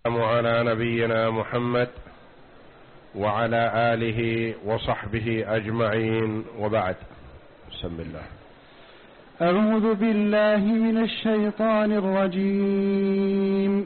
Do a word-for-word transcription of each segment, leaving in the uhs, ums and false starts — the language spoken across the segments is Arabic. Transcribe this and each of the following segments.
على نبينا محمد وعلى آله وصحبه أجمعين، وبعد. بسم الله. أعوذ بالله من الشيطان الرجيم.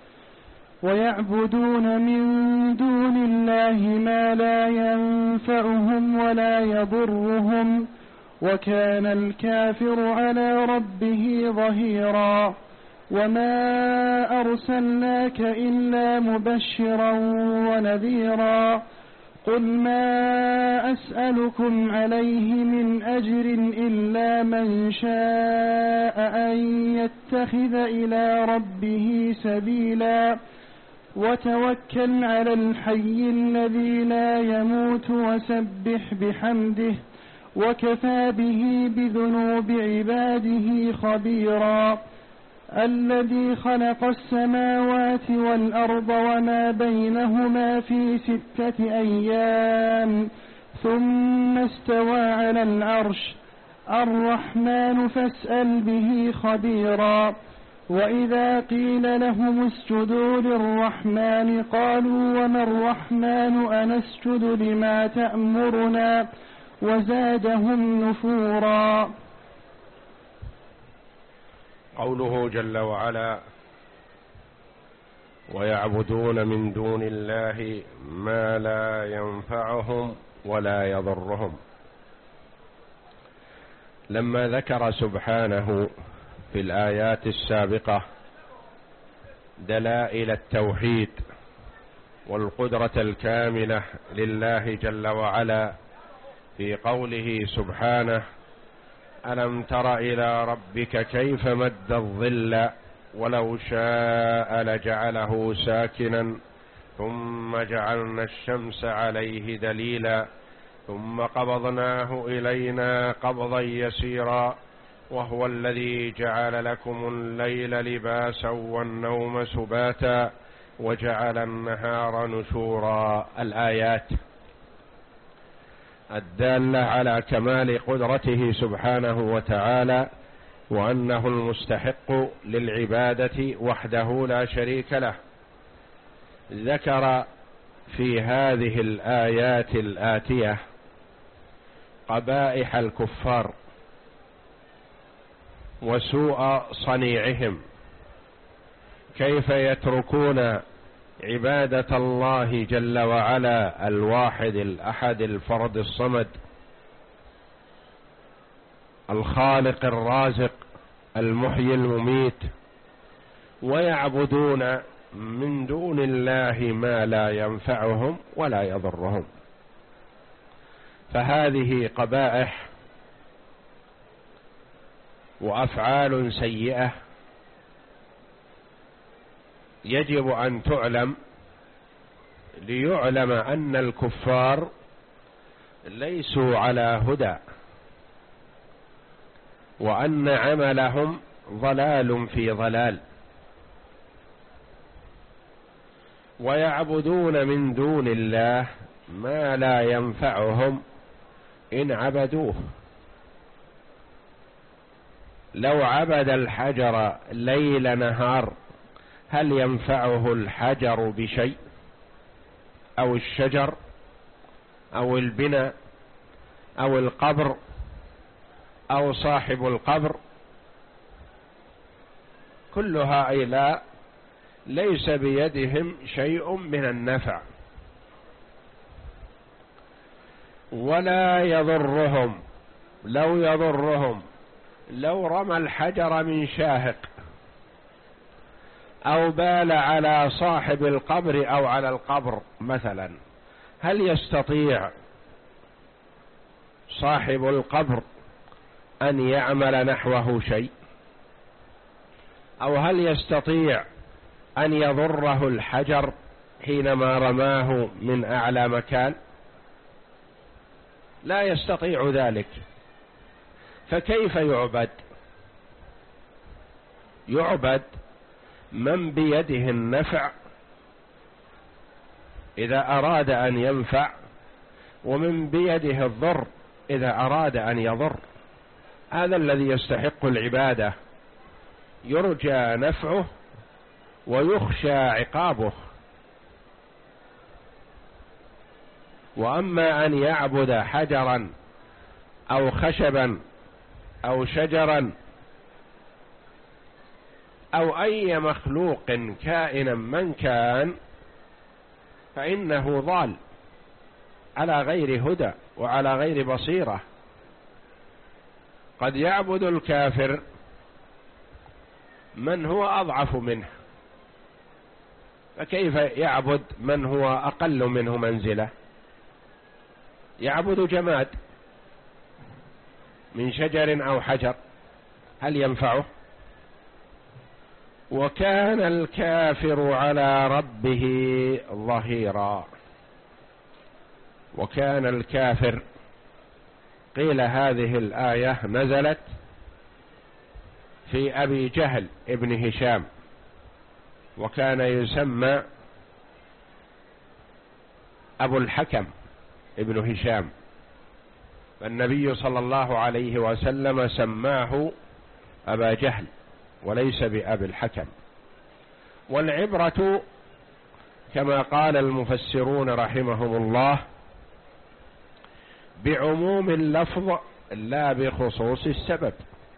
ويعبدون من دون الله ما لا ينفعهم ولا يضرهم، وكان الكافر على ربه ظهيرا. وما أرسلناك إلا مبشرا ونذيرا. قل ما أسألكم عليه من أجر إلا من شاء أن يتخذ إلى ربه سبيلا. وتوكل على الحي الذي لا يموت وسبح بحمده، وكفى به بذنوب عباده خبيرا. الذي خلق السماوات والأرض وما بينهما في ستة أيام ثم استوى على العرش. الرحمن فاسأل به خبيرا. وإذا قيل لهم اسجدوا للرحمن قالوا وما الرحمن أنسجد لما تأمرنا وزادهم نفورا. قوله جل وعلا: ويعبدون من دون الله ما لا ينفعهم ولا يضرهم. لما ذكر سبحانه في الآيات السابقة دلائل التوحيد والقدرة الكاملة لله جل وعلا في قوله سبحانه: ألم تر إلى ربك كيف مد الظل ولو شاء لجعله ساكنا ثم جعلنا الشمس عليه دليلا ثم قبضناه إلينا قبضا يسيرا وهو الذي جعل لكم الليل لباسا والنوم سباتا وجعل النهار نشورا. الآيات الدالة على كمال قدرته سبحانه وتعالى، وأنه المستحق للعبادة وحده لا شريك له. ذكر في هذه الآيات الآتية قبائح الكفار وسوء صنيعهم، كيف يتركون عبادة الله جل وعلا الواحد الأحد الفرد الصمد الخالق الرازق المحيي المميت، ويعبدون من دون الله ما لا ينفعهم ولا يضرهم. فهذه قبائح وأفعال سيئة يجب أن تعلم، ليعلم أن الكفار ليسوا على هدى، وأن عملهم ضلال في ضلال. ويعبدون من دون الله ما لا ينفعهم إن عبدوه. لو عبد الحجر ليل نهار هل ينفعه الحجر بشيء؟ أو الشجر أو البناء أو القبر أو صاحب القبر؟ كل هؤلاء ليس بيدهم شيء من النفع ولا يضرهم. لو يضرهم لو رمى الحجر من شاهق أو بال على صاحب القبر أو على القبر مثلا، هل يستطيع صاحب القبر أن يعمل نحوه شيء؟ أو هل يستطيع أن يضره الحجر حينما رماه من أعلى مكان؟ لا يستطيع ذلك. فكيف يعبد؟ يعبد من بيده النفع إذا أراد أن ينفع، ومن بيده الضر إذا أراد أن يضر. هذا الذي يستحق العبادة، يرجى نفعه ويخشى عقابه. وأما أن يعبد حجرا أو خشبا أو شجرا أو أي مخلوق كائنا من كان فإنه ضال على غير هدى وعلى غير بصيرة. قد يعبد الكافر من هو أضعف منه، فكيف يعبد من هو أقل منه منزلة؟ يعبد جماد من شجر أو حجر، هل ينفعه؟ وكان الكافر على ربه ظهيرا. وكان الكافر، قيل هذه الآية نزلت في أبي جهل ابن هشام، وكان يسمى أبو الحكم ابن هشام، فالنبي صلى الله عليه وسلم سماه أبا جهل وليس بأبي الحكم. والعبرة كما قال المفسرون رحمهم الله بعموم اللفظ لا بخصوص السبب.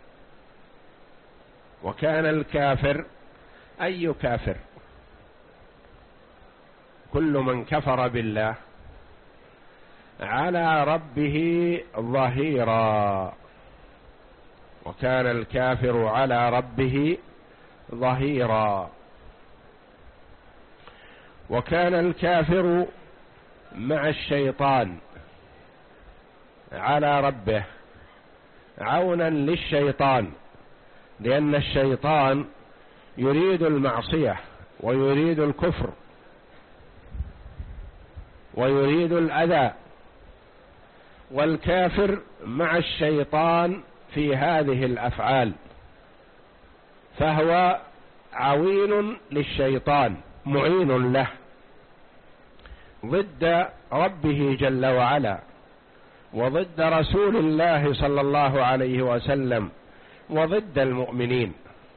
وكان الكافر أي كافر؟ كل من كفر بالله على ربه ظهيرا. وكان الكافر على ربه ظهيرا. وكان الكافر مع الشيطان على ربه عونا للشيطان، لأن الشيطان يريد المعصية ويريد الكفر ويريد الأذى، والكافر مع الشيطان في هذه الأفعال، فهو عوين للشيطان معين له ضد ربه جل وعلا وضد رسول الله صلى الله عليه وسلم وضد المؤمنين،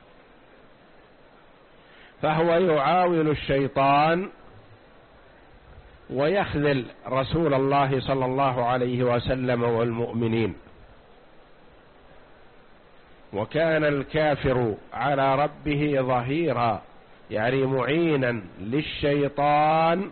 فهو يعاون الشيطان ويخذل رسول الله صلى الله عليه وسلم والمؤمنين. وكان الكافر على ربه ظهيرا، يعني معينا للشيطان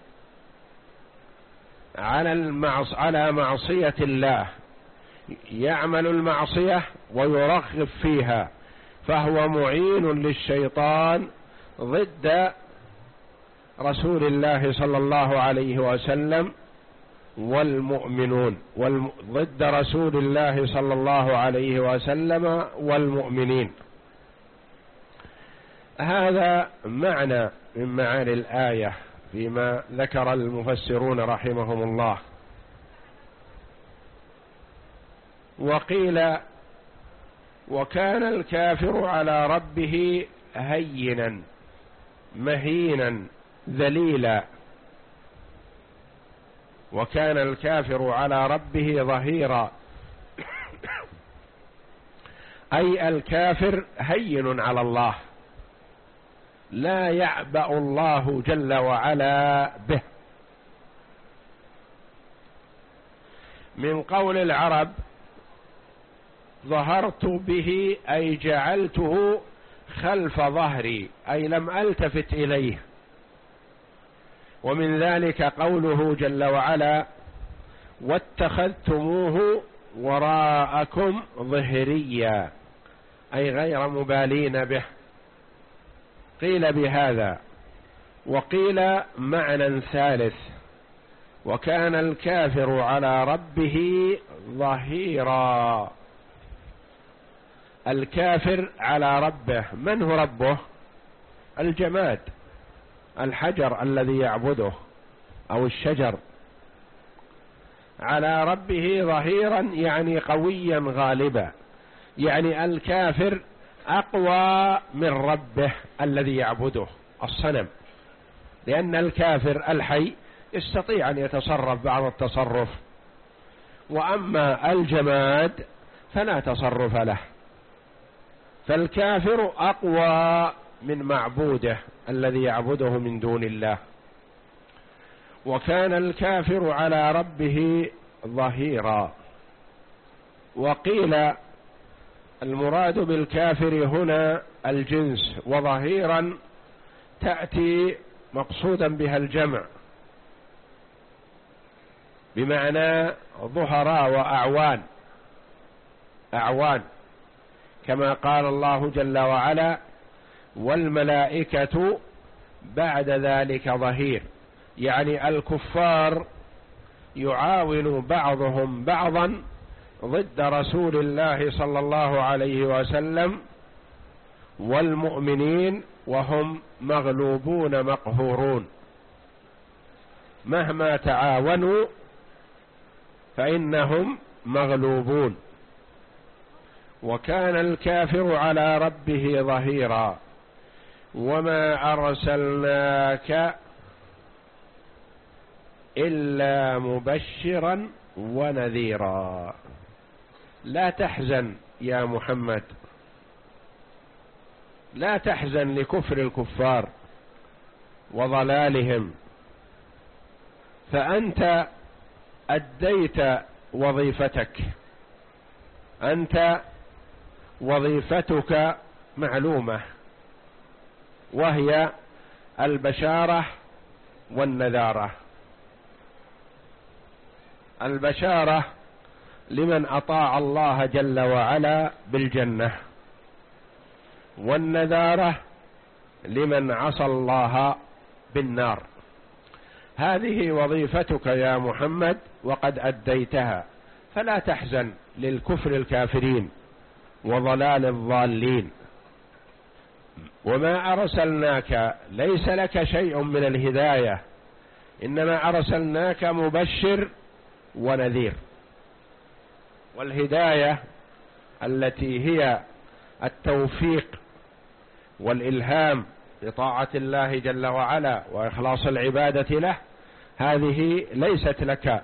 على المعص على معصية الله، يعمل المعصية ويرغب فيها، فهو معين للشيطان ضد رسول الله صلى الله عليه وسلم والمؤمنون، ضد رسول الله صلى الله عليه وسلم والمؤمنين. هذا معنى من معاني الآية فيما ذكر المفسرون رحمهم الله. وقيل وكان الكافر على ربه هينا مهينا ذليلا. وكان الكافر على ربه ظهيرا، أي الكافر هين على الله، لا يعبأ الله جل وعلا به. من قول العرب ظهرت به أي جعلته خلف ظهري، أي لم ألتفت إليه. ومن ذلك قوله جل وعلا واتخذتموه وراءكم ظهريا، أي غير مبالين به. قيل بهذا. وقيل معنى ثالث وكان الكافر على ربه ظهيرا. الكافر على ربه، من هو ربه؟ الجماد، الحجر الذي يعبده أو الشجر. على ربه ظهيرا يعني قويا غالبا، يعني الكافر أقوى من ربه الذي يعبده الصنم، لأن الكافر الحي يستطيع أن يتصرف بعض التصرف، وأما الجماد فلا تصرف له. فالكافر أقوى من معبوده الذي يعبده من دون الله. وكان الكافر على ربه ظهيرا. وقيل المراد بالكافر هنا الجنس، وظهيرا تأتي مقصودا بها الجمع بمعنى ظهراء وأعوان، أعوان، كما قال الله جل وعلا: والملائكة بعد ذلك ظهير، يعني الكفار يعاون بعضهم بعضا ضد رسول الله صلى الله عليه وسلم والمؤمنين، وهم مغلوبون مقهورون، مهما تعاونوا فإنهم مغلوبون. وكان الكافر على ربه ظهيرا. وما أرسلناك إلا مبشرا ونذيرا. لا تحزن يا محمد، لا تحزن لكفر الكفار وضلالهم، فأنت أديت وظيفتك، أنت وظيفتك معلومة، وهي البشارة والنذارة. البشارة لمن أطاع الله جل وعلا بالجنة، والنذارة لمن عصى الله بالنار. هذه وظيفتك يا محمد وقد أديتها، فلا تحزن للكفر الكافرين وضلال الضالين. وما أرسلناك، ليس لك شيء من الهداية، إنما أرسلناك مبشر ونذير. والهداية التي هي التوفيق والإلهام بطاعة الله جل وعلا وإخلاص العبادة له، هذه ليست لك،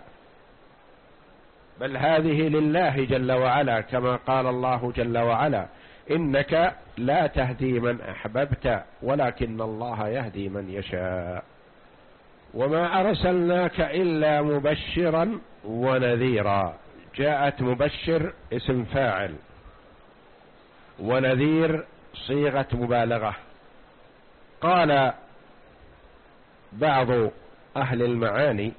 بل هذه لله جل وعلا، كما قال الله جل وعلا: إنك لا تهدي من أحببت ولكن الله يهدي من يشاء. وما أرسلناك إلا مبشرا ونذيرا. جاءت مبشر اسم فاعل، ونذير صيغة مبالغة. قال بعض أهل المعاني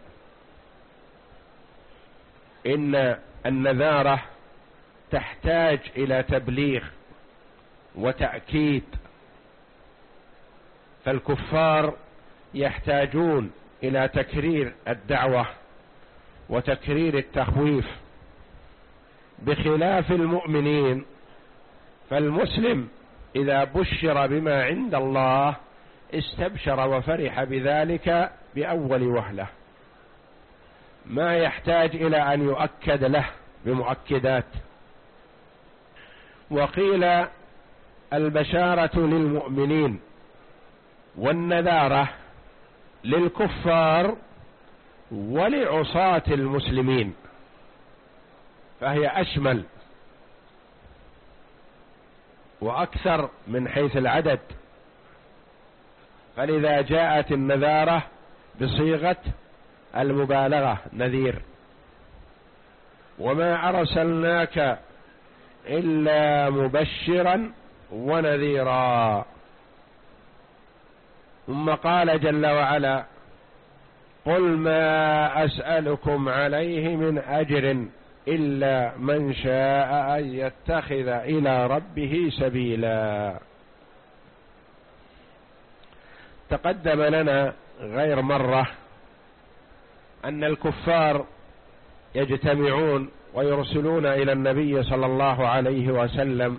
إن النذارة تحتاج إلى تبليغ وتأكيد، فالكفار يحتاجون إلى تكرير الدعوة وتكرير التخويف، بخلاف المؤمنين. فالمسلم إذا بشر بما عند الله استبشر وفرح بذلك بأول وهلة، ما يحتاج إلى أن يؤكد له بمؤكدات. وقيل البشارة للمؤمنين والنذارة للكفار ولعصاة المسلمين، فهي أشمل وأكثر من حيث العدد، فلذا جاءت النذارة بصيغة المبالغة نذير. وما أرسلناك إلا مبشرا ونذيرا. ثم قال جل وعلا: قل ما أسألكم عليه من أجر إلا من شاء أن يتخذ إلى ربه سبيلا. تقدم لنا غير مرة أن الكفار يجتمعون ويرسلون إلى النبي صلى الله عليه وسلم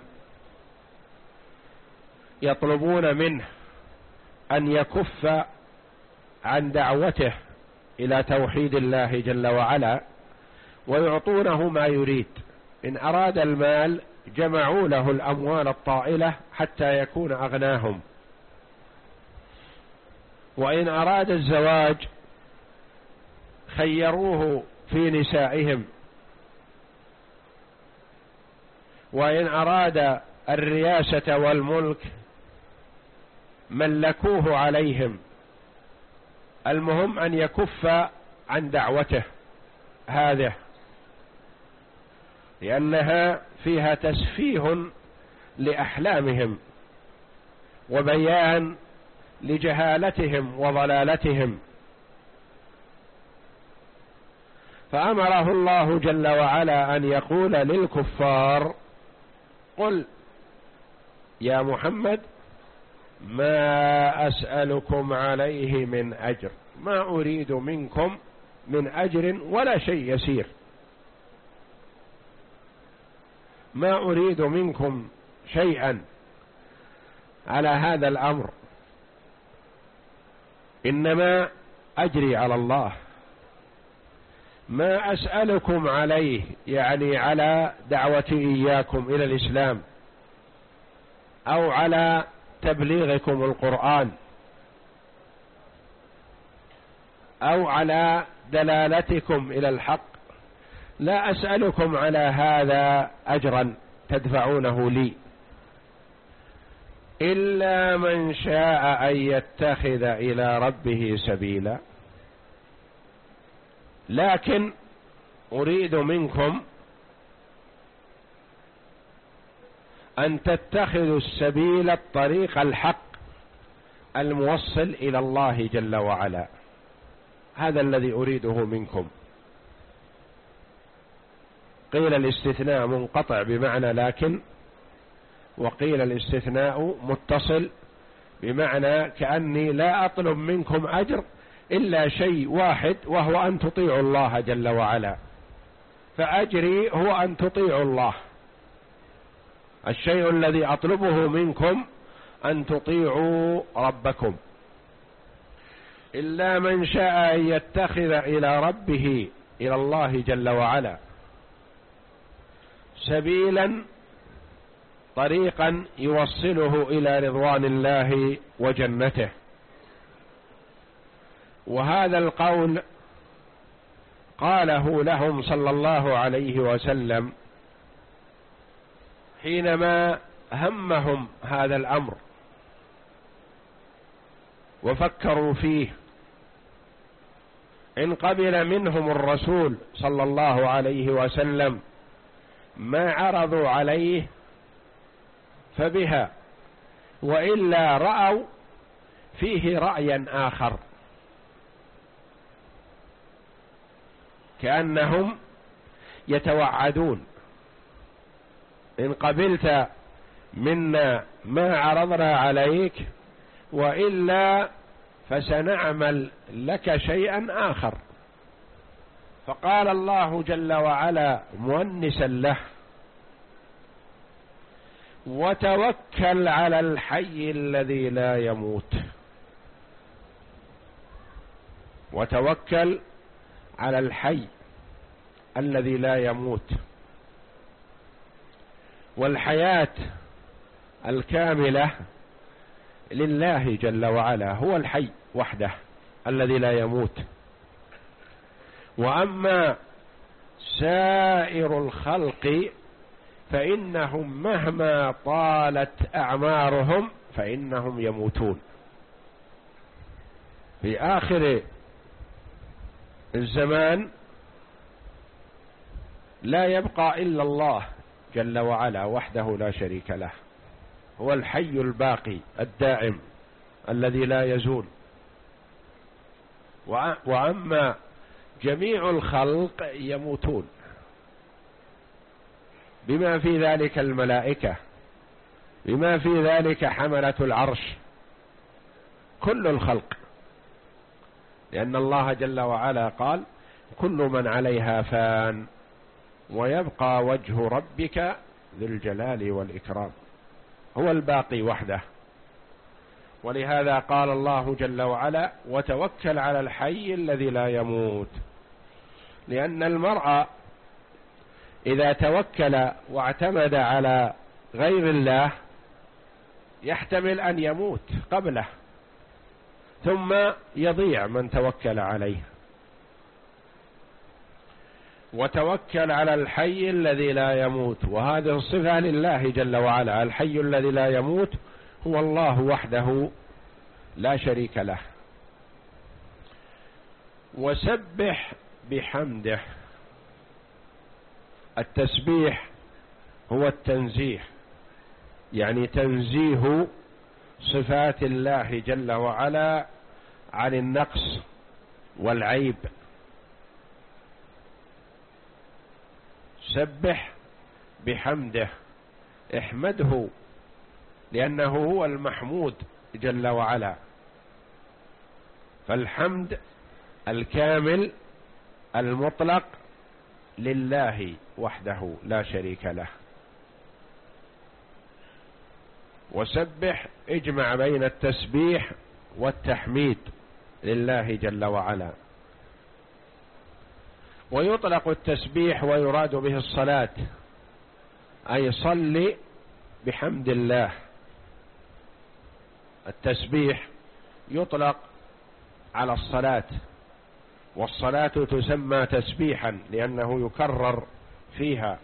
يطلبون منه أن يكف عن دعوته إلى توحيد الله جل وعلا، ويعطونه ما يريد. إن أراد المال جمعوا له الأموال الطائلة حتى يكون أغناهم، وإن أراد الزواج خيروه في نسائهم، وإن أراد الرياسة والملك ملكوه عليهم، المهم أن يكف عن دعوته هذه، لأنها فيها تسفيه لأحلامهم وبيان لجهالتهم وضلالتهم. فأمره الله جل وعلا أن يقول للكفار: قل يا محمد ما أسألكم عليه من أجر، ما أريد منكم من أجر ولا شيء يسير، ما أريد منكم شيئا على هذا الأمر، إنما أجري على الله. ما أسألكم عليه يعني على دعوتي إياكم إلى الإسلام أو على تبليغكم القرآن أو على دلالتكم إلى الحق، لا أسألكم على هذا أجرا تدفعونه لي، إلا من شاء أن يتخذ إلى ربه سبيلا، لكن أريد منكم أن تتخذوا السبيل الطريق الحق الموصل إلى الله جل وعلا، هذا الذي أريده منكم. قيل الاستثناء منقطع بمعنى لكن، وقيل الاستثناء متصل بمعنى كأني لا أطلب منكم أجر إلا شيء واحد، وهو أن تطيعوا الله جل وعلا، فأجري هو أن تطيعوا الله. الشيء الذي أطلبه منكم أن تطيعوا ربكم. إلا من شاء أن يتخذ إلى ربه، إلى الله جل وعلا، سبيلا طريقا يوصله إلى رضوان الله وجنته. وهذا القول قاله لهم صلى الله عليه وسلم حينما همهم هذا الأمر وفكروا فيه. إن قبل منهم الرسول صلى الله عليه وسلم ما عرضوا عليه فبها، وإلا رأوا فيه رأيا آخر، كأنهم يتوعدون: إن قبلت منا ما عرضنا عليك، وإلا فسنعمل لك شيئا آخر. فقال الله جل وعلا مؤنسا له: وتوكل على الحي الذي لا يموت. وتوكل على الحي الذي لا يموت. والحياة الكاملة لله جل وعلا، هو الحي وحده الذي لا يموت. وأما سائر الخلق فإنهم مهما طالت أعمارهم فإنهم يموتون. في آخر الزمان لا يبقى إلا الله جل وعلا وحده لا شريك له، هو الحي الباقي الدائم الذي لا يزول. وأما جميع الخلق يموتون، بما في ذلك الملائكة، بما في ذلك حملة العرش، كل الخلق، لأن الله جل وعلا قال: كل من عليها فان ويبقى وجه ربك ذو الجلال والإكرام، هو الباقي وحده. ولهذا قال الله جل وعلا: وتوكل على الحي الذي لا يموت. لأن المرء إذا توكل واعتمد على غير الله يحتمل أن يموت قبله، ثم يضيع من توكل عليه. وتوكل على الحي الذي لا يموت، وهذه الصفة لله جل وعلا. الحي الذي لا يموت هو الله وحده لا شريك له. وسبح بحمده. التسبيح هو التنزيه، يعني تنزيه صفات الله جل وعلا عن النقص والعيب. سبح بحمده، احمده لأنه هو المحمود جل وعلا. فالحمد الكامل المطلق لله وحده لا شريك له. وسبح اجمع بين التسبيح والتحميد لله جل وعلا. ويطلق التسبيح ويراد به الصلاة، أي صل بحمد الله. التسبيح يطلق على الصلاة، والصلاة تسمى تسبيحا لأنه يكرر فيها.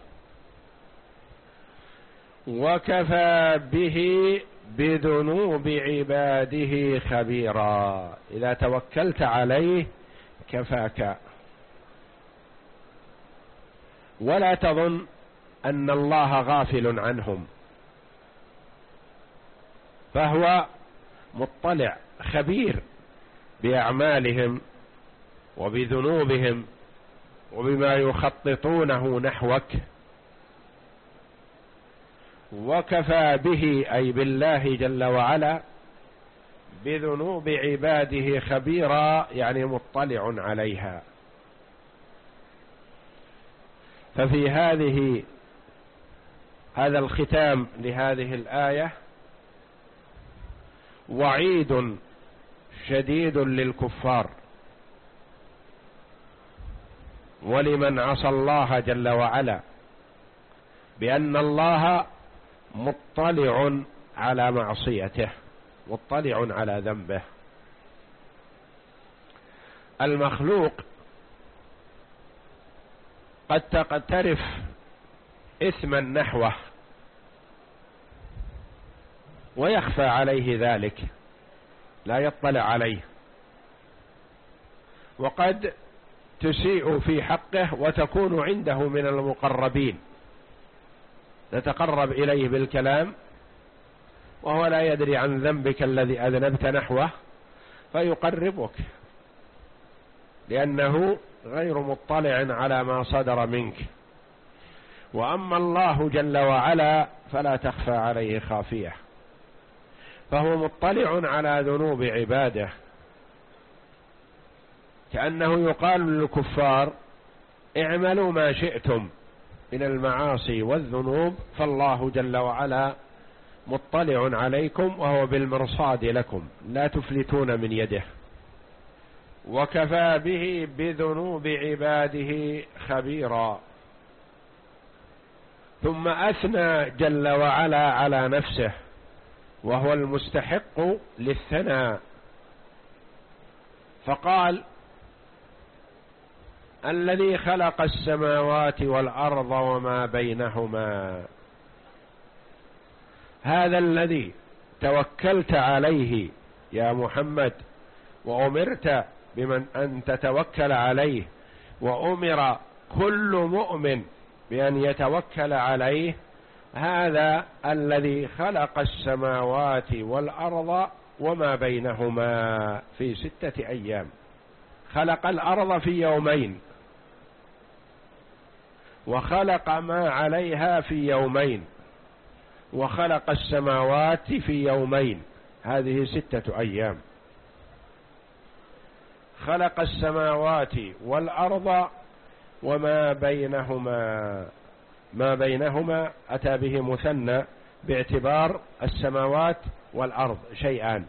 وكفى به بذنوب عباده خبيرا، إذا توكلت عليه كفاك. ولا تظن أن الله غافل عنهم، فهو مطلع خبير بأعمالهم وبذنوبهم وبما يخططونه نحوك. وكفى به أي بالله جل وعلا بذنوب عباده خبيرا، يعني مطلع عليها. ففي هذه هذا الختام لهذه الآية وعيد شديد للكفار ولمن عصى الله جل وعلا، بأن الله مطلع على معصيته، مطلع على ذنبه. المخلوق قد تقترف إثما نحوه ويخفى عليه ذلك، لا يطلع عليه، وقد تسيء في حقه وتكون عنده من المقربين، تتقرب إليه بالكلام وهو لا يدري عن ذنبك الذي أذنبت نحوه فيقربك، لأنه غير مطلع على ما صدر منك. وأما الله جل وعلا فلا تخفى عليه خافية، فهو مطلع على ذنوب عباده. كأنه يقال للكفار اعملوا ما شئتم من المعاصي والذنوب، فالله جل وعلا مطلع عليكم وهو بالمرصاد لكم، لا تفلتون من يده. وكفى به بذنوب عباده خبيرا. ثم أثنى جل وعلا على نفسه وهو المستحق للثناء، فقال الذي خلق السماوات والأرض وما بينهما. هذا الذي توكلت عليه يا محمد، وأمرت بمن أن تتوكل عليه، وأمر كل مؤمن بأن يتوكل عليه. هذا الذي خلق السماوات والأرض وما بينهما في ستة أيام. خلق الأرض في يومين، وخلق ما عليها في يومين، وخلق السماوات في يومين، هذه ستة أيام. خلق السماوات والأرض وما بينهما، ما بينهما أتى به مثنى باعتبار السماوات والأرض شيئان،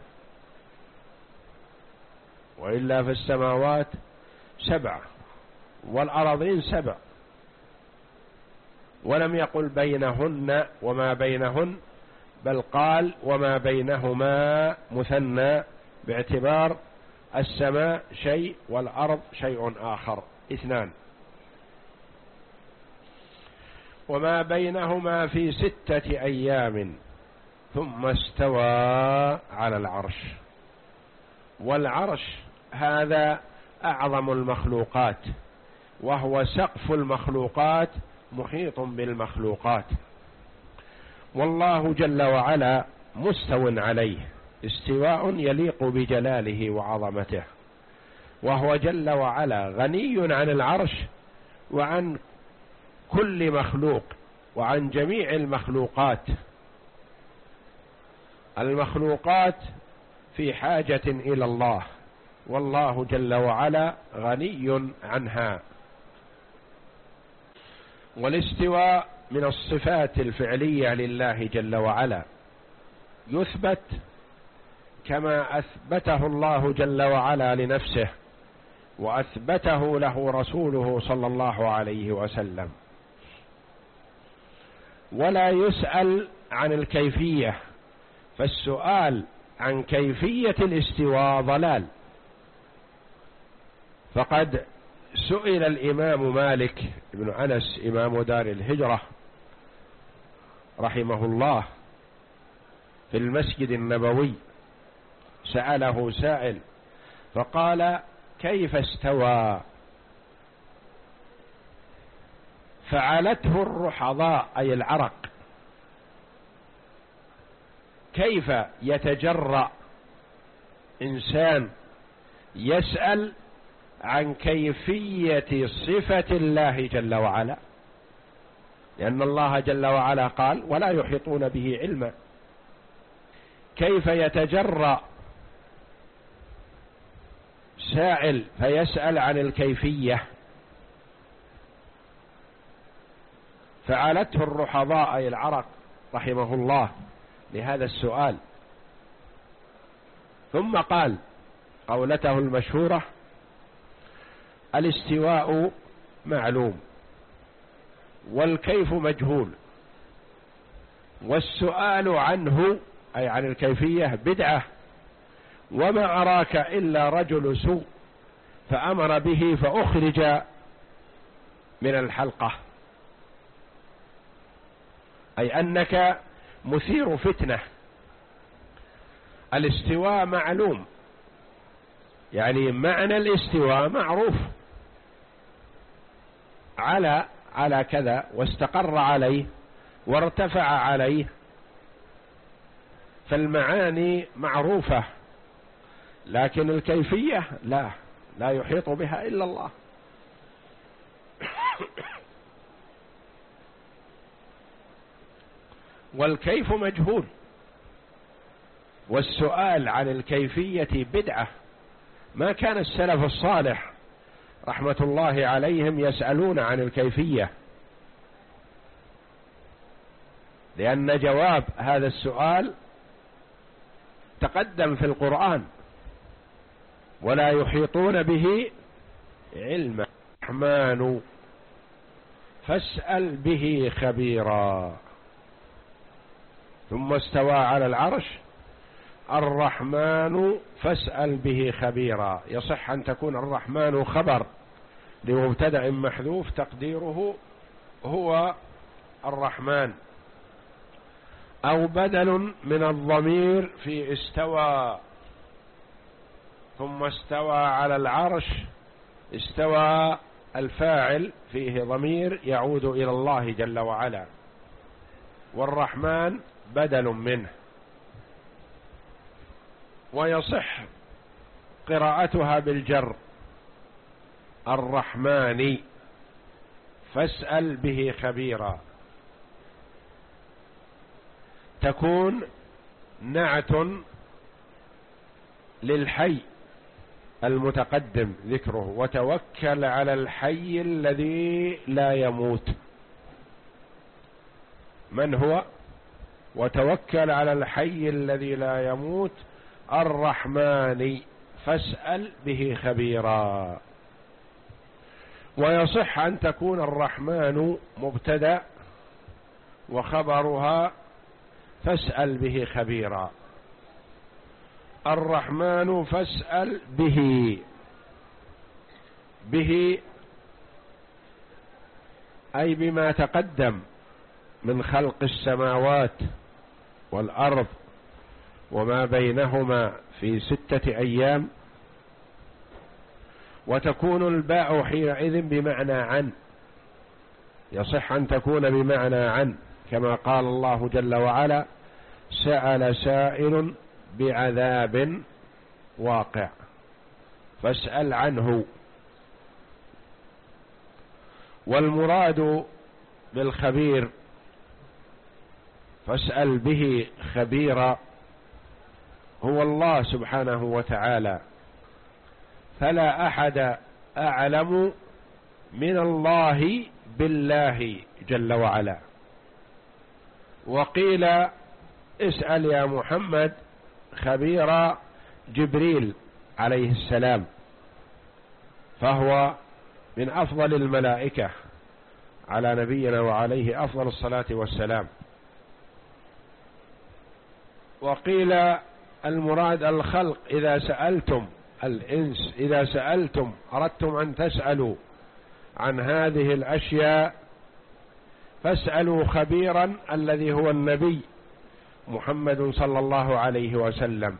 وإلا في السماوات سبع والأراضين سبع، ولم يقل بينهن وما بينهن، بل قال وما بينهما مثنى باعتبار السماء شيء والأرض شيء آخر، اثنان. وما بينهما في ستة أيام ثم استوى على العرش. والعرش هذا أعظم المخلوقات، وهو سقف المخلوقات محيط بالمخلوقات، والله جل وعلا مستو عليه استواء يليق بجلاله وعظمته، وهو جل وعلا غني عن العرش وعن كل مخلوق وعن جميع المخلوقات. المخلوقات في حاجة إلى الله، والله جل وعلا غني عنها. والاستواء من الصفات الفعلية لله جل وعلا، يثبت كما أثبته الله جل وعلا لنفسه وأثبته له رسوله صلى الله عليه وسلم، ولا يسأل عن الكيفية، فالسؤال عن كيفية الاستواء ضلال. فقد سئل الإمام مالك بن أنس إمام دار الهجرة رحمه الله في المسجد النبوي، سأله سائل فقال: كيف استوى؟ فعلته الرحضاء أي العرق. كيف يتجرأ إنسان يسأل عن كيفية صفة الله جل وعلا؟ لأن الله جل وعلا قال: ولا يحيطون به علما. كيف يتجرأ سائل فيسأل عن الكيفية؟ فعلته الرحضاء أي العرق رحمه الله لهذا السؤال. ثم قال قولته المشهورة: الاستواء معلوم والكيف مجهول، والسؤال عنه أي عن الكيفية بدعة، وما أراك إلا رجل سوء فأمر به فأخرج من الحلقة، أي أنك مثير فتنة. الاستواء معلوم، يعني معنى الاستواء معروف، على على كذا واستقر عليه وارتفع عليه، فالمعاني معروفة، لكن الكيفية لا لا يحيط بها إلا الله. والكيف مجهول، والسؤال عن الكيفية بدعة. ما كان السلف الصالح رحمة الله عليهم يسألون عن الكيفية، لأن جواب هذا السؤال تقدم في القرآن: ولا يحيطون به علما الرحمن فاسأل به خبيرا. ثم استوى على العرش الرحمن فاسأل به خبيرا. يصح أن تكون الرحمن خبر لمبتدأ محذوف تقديره هو الرحمن، أو بدل من الضمير في استوى. ثم استوى على العرش، استوى الفاعل فيه ضمير يعود إلى الله جل وعلا، والرحمن بدل منه. ويصح قراءتها بالجر: الرحمن فاسأل به خبيرا، تكون نعت للحي المتقدم ذكره: وتوكل على الحي الذي لا يموت. من هو؟ وتوكل على الحي الذي لا يموت الرحمن فاسأل به خبيرا. ويصح أن تكون الرحمن مبتدأ وخبرها فاسأل به خبيرا. الرحمن فاسأل به، به أي بما تقدم من خلق السماوات والأرض وما بينهما في ستة أيام. وتكون الباء حينئذ بمعنى عن، يصح أن تكون بمعنى عن، كما قال الله جل وعلا: سأل سائل بعذاب واقع فاسأل عنه. والمراد بالخبير فاسأل به خبيرا هو الله سبحانه وتعالى، فلا أحد أعلم من الله بالله جل وعلا. وقيل: اسأل يا محمد خبير جبريل عليه السلام، فهو من أفضل الملائكة على نبينا وعليه أفضل الصلاة والسلام. وقيل المراد الخلق، إذا سألتم الإنس، إذا سألتم أردتم أن تسألوا عن هذه الأشياء فاسألوا خبيرا الذي هو النبي محمد صلى الله عليه وسلم،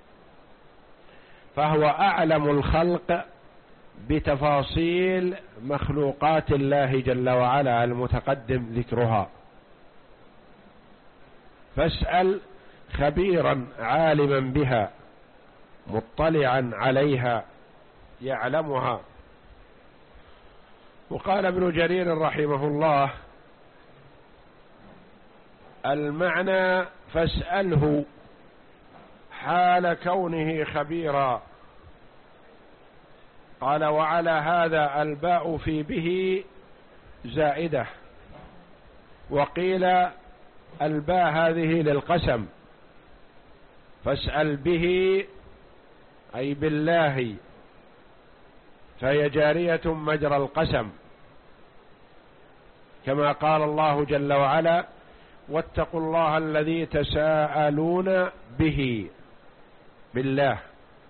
فهو أعلم الخلق بتفاصيل مخلوقات الله جل وعلا المتقدم ذكرها. فاسأل خبيرا عالما بها مطلعا عليها يعلمها. وقال ابن جرير رحمه الله: المعنى فاسأله حال كونه خبيرا. قال: وعلى هذا الباء في به زائدة. وقيل الباء هذه للقسم، فاسأل به أي بالله، فهي جارية مجرى القسم، كما قال الله جل وعلا: واتقوا الله الذي تساءلون به، بالله.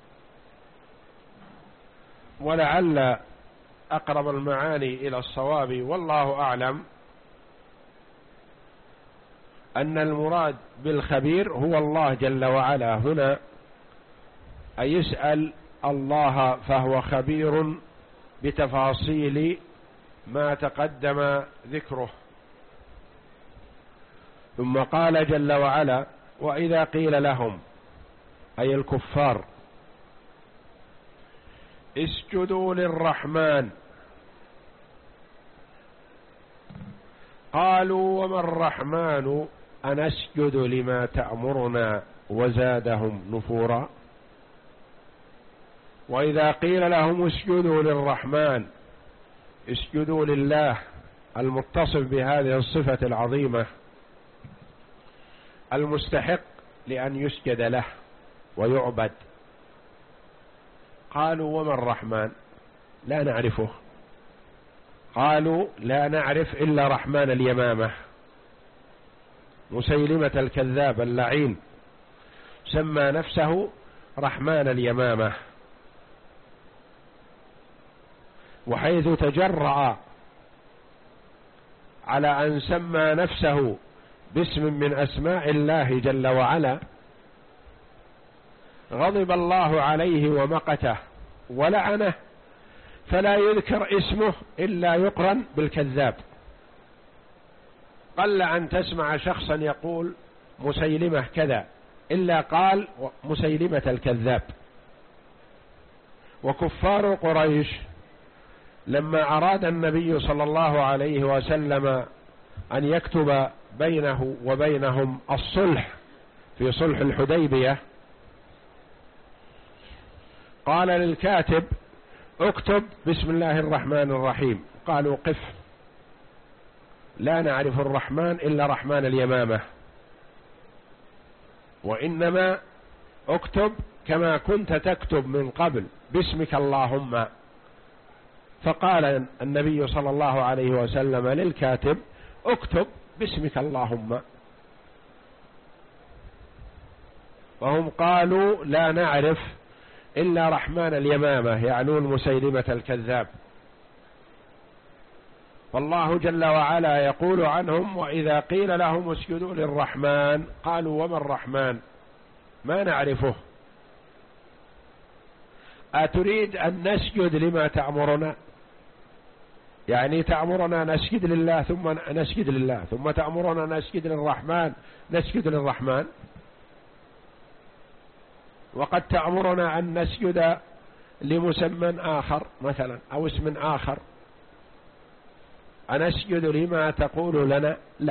ولعل أقرب المعاني إلى الصواب والله أعلم أن المراد بالخبير هو الله جل وعلا هنا، أي يسأل الله فهو خبير بتفاصيل ما تقدم ذكره. ثم قال جل وعلا: وإذا قيل لهم، أي الكفار، اسجدوا للرحمن قالوا وما الرحمن أنسجد لما تأمرنا وزادهم نفورا. وإذا قيل لهم اسجدوا للرحمن، اسجدوا لله المتصف بهذه الصفة العظيمة المستحق لأن يسجد له ويعبد. قالوا وما الرحمن، لا نعرفه. قالوا لا نعرف إلا رحمن اليمامة. مسيلمة الكذاب اللعين سمى نفسه رحمن اليمامة، وحيث تجرأ على أن سمى نفسه باسم من أسماء الله جل وعلا غضب الله عليه ومقته ولعنه، فلا يذكر اسمه إلا يقرن بالكذاب. قل أن تسمع شخصا يقول مسيلمة كذا إلا قال مسيلمة الكذاب. وكفار قريش لما أراد النبي صلى الله عليه وسلم أن يكتب بينه وبينهم الصلح في صلح الحديبية، قال للكاتب اكتب بسم الله الرحمن الرحيم. قالوا قف، لا نعرف الرحمن إلا رحمن اليمامة، وإنما اكتب كما كنت تكتب من قبل باسمك اللهم. فقال النبي صلى الله عليه وسلم للكاتب اكتب باسمك اللهم. وهم قالوا لا نعرف إلا رحمن اليمامة، يعنون مسيلمة الكذاب. فالله جل وعلا يقول عنهم: وإذا قيل لهم اسجدوا للرحمن قالوا وما الرحمن ما نعرفه. أتريد أن نسجد لما تأمرنا؟ يعني تأمرنا نسجد لله ثم نسجد لله، ثم تأمرنا نسجد للرحمن نسجد للرحمن، وقد تأمرنا أن نسجد لمسمى آخر مثلا أو اسم آخر، أنسجد لما تقول لنا؟ لا.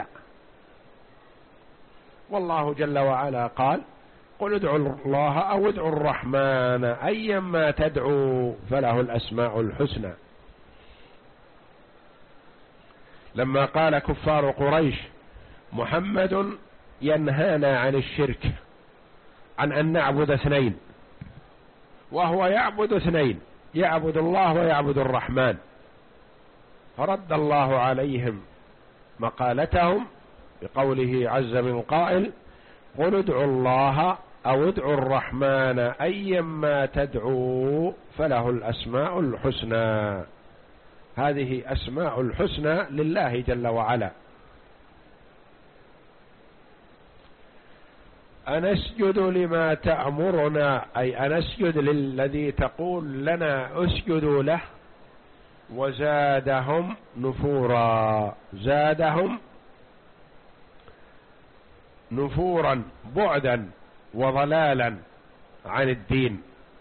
والله جل وعلا قال: قل ادعوا الله أو ادعوا الرحمن أيما تدعوا فله الأسماء الحسنى. لما قال كفار قريش: محمد ينهانا عن الشرك، عن أن نعبد اثنين، وهو يعبد اثنين، يعبد الله ويعبد الرحمن، فرد الله عليهم مقالتهم بقوله عز من قائل: قل ادعوا الله أو ادعوا الرحمن أيما تدعوا فله الأسماء الحسنى. هذه أسماء الحسنى لله جل وعلا. أنسجد لما تأمرنا، أي أنسجد للذي تقول لنا اسجدوا له. وزادهم نفورا، زادهم نفورا، بعدا وضلالا عن الدين.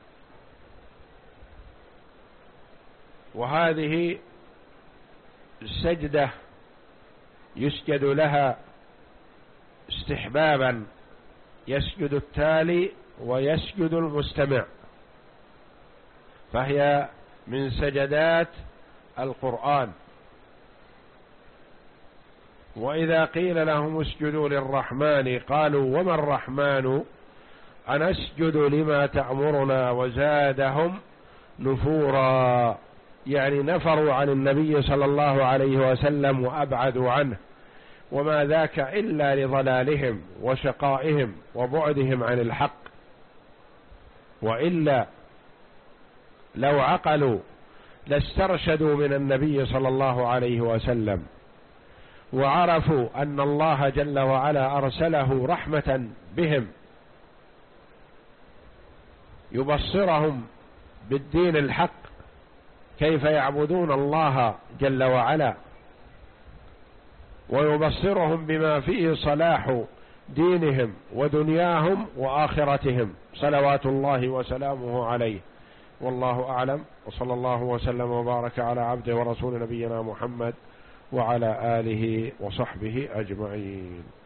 وهذه السجدة يسجد لها استحبابا، يسجد التالي ويسجد المستمع، فهي من سجدات القرآن. وإذا قيل لهم اسجدوا للرحمن قالوا: وما الرحمن؟ أنسجد لما تأمرنا. وزادهم نفورا، يعني نفروا عن النبي صلى الله عليه وسلم وأبعدوا عنه، وما ذاك إلا لضلالهم وشقائهم وبعدهم عن الحق. وإلا لو عقلوا لاسترشدوا من النبي صلى الله عليه وسلم، وعرفوا أن الله جل وعلا أرسله رحمة بهم يبصرهم بالدين الحق، كيف يعبدون الله جل وعلا، ويبصرهم بما فيه صلاح دينهم ودنياهم وآخرتهم، صلوات الله وسلامه عليه. والله أعلم، وصلى الله وسلم وبارك على عبده ورسول نبينا محمد وعلى آله وصحبه أجمعين.